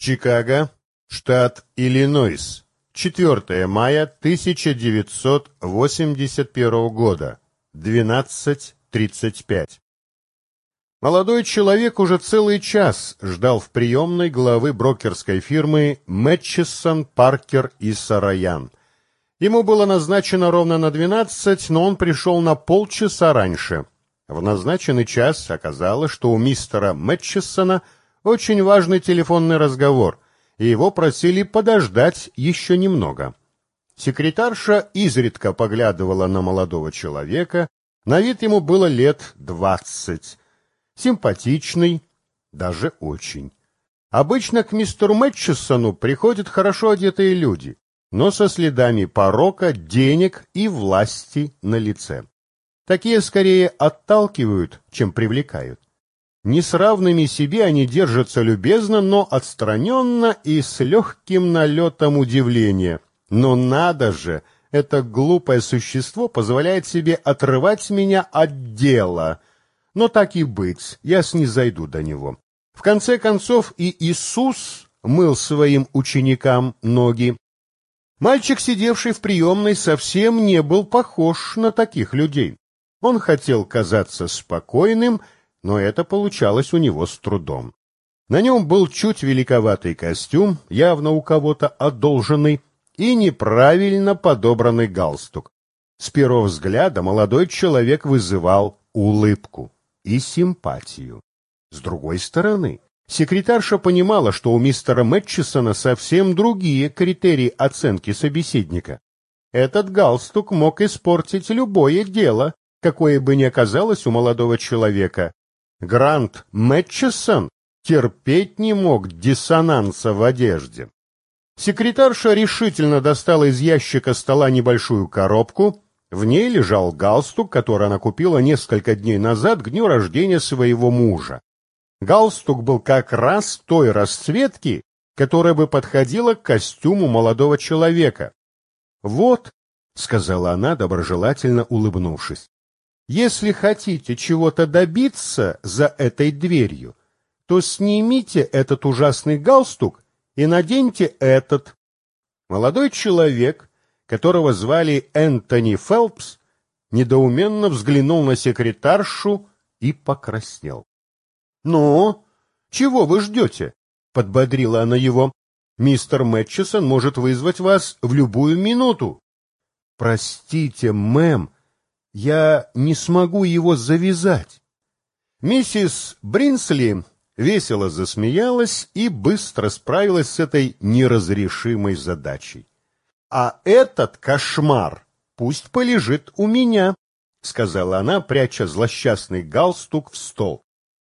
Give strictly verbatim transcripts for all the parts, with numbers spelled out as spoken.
Чикаго, штат Иллинойс, четвёртое мая тысяча девятьсот восемьдесят первого года, двенадцать тридцать пять. Молодой человек уже целый час ждал в приемной главы брокерской фирмы Мэтчисон, Паркер и Сароян. Ему было назначено ровно на двенадцать, но он пришел на полчаса раньше. В назначенный час оказалось, что у мистера Мэтчисона очень важный телефонный разговор, и его просили подождать еще немного. Секретарша изредка поглядывала на молодого человека, на вид ему было лет двадцать. Симпатичный, даже очень. Обычно к мистеру Мэтчисону приходят хорошо одетые люди, но со следами порока, денег и власти на лице. Такие скорее отталкивают, чем привлекают. Не с равными себе они держатся любезно, но отстраненно и с легким налетом удивления. Но надо же, это глупое существо позволяет себе отрывать меня от дела. Но так и быть, я снизойду до него. В конце концов, и Иисус мыл своим ученикам ноги. Мальчик, сидевший в приемной, совсем не был похож на таких людей. Он хотел казаться спокойным, но это получалось у него с трудом. На нем был чуть великоватый костюм, явно у кого-то одолженный, и неправильно подобранный галстук. С первого взгляда молодой человек вызывал улыбку и симпатию. С другой стороны, секретарша понимала, что у мистера Мэтчисона совсем другие критерии оценки собеседника. Этот галстук мог испортить любое дело, какое бы ни оказалось у молодого человека. Грант Мэтчисон терпеть не мог диссонанса в одежде. Секретарша решительно достала из ящика стола небольшую коробку. В ней лежал галстук, который она купила несколько дней назад к дню рождения своего мужа. Галстук был как раз той расцветки, которая бы подходила к костюму молодого человека. «Вот», — сказала она, доброжелательно улыбнувшись, — «если хотите чего-то добиться за этой дверью, то снимите этот ужасный галстук и наденьте этот». Молодой человек, которого звали Энтони Фелпс, недоуменно взглянул на секретаршу и покраснел. «Ну, чего вы ждете?» — подбодрила она его. «Мистер Мэтчисон может вызвать вас в любую минуту». «Простите, мэм, я не смогу его завязать». Миссис Бринсли весело засмеялась и быстро справилась с этой неразрешимой задачей. «А этот кошмар пусть полежит у меня», — сказала она, пряча злосчастный галстук в стол.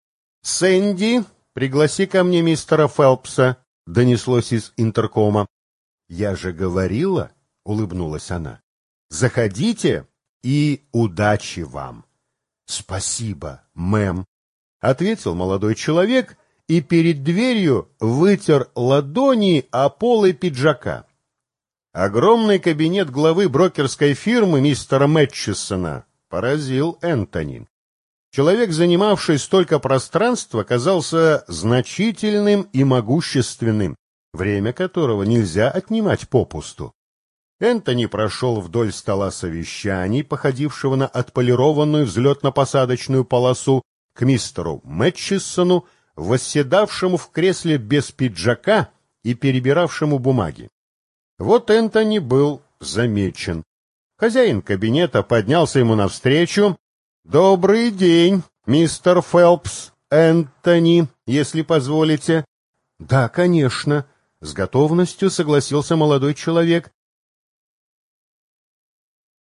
«Сэнди, пригласи ко мне мистера Фелпса», — донеслось из интеркома. «Я же говорила», — улыбнулась она, — «заходите и удачи вам». «Спасибо, мэм», — ответил молодой человек и перед дверью вытер ладони о полы пиджака. Огромный кабинет главы брокерской фирмы мистера Мэтчисона поразил Энтони. Человек, занимавший столько пространства, казался значительным и могущественным, время которого нельзя отнимать попусту. Энтони прошел вдоль стола совещаний, походившего на отполированную взлетно-посадочную полосу, к мистеру Мэтчисону, восседавшему в кресле без пиджака и перебиравшему бумаги. Вот Энтони был замечен. Хозяин кабинета поднялся ему навстречу. «Добрый день, мистер Фелпс, Энтони, если позволите». «Да, конечно», — с готовностью согласился молодой человек.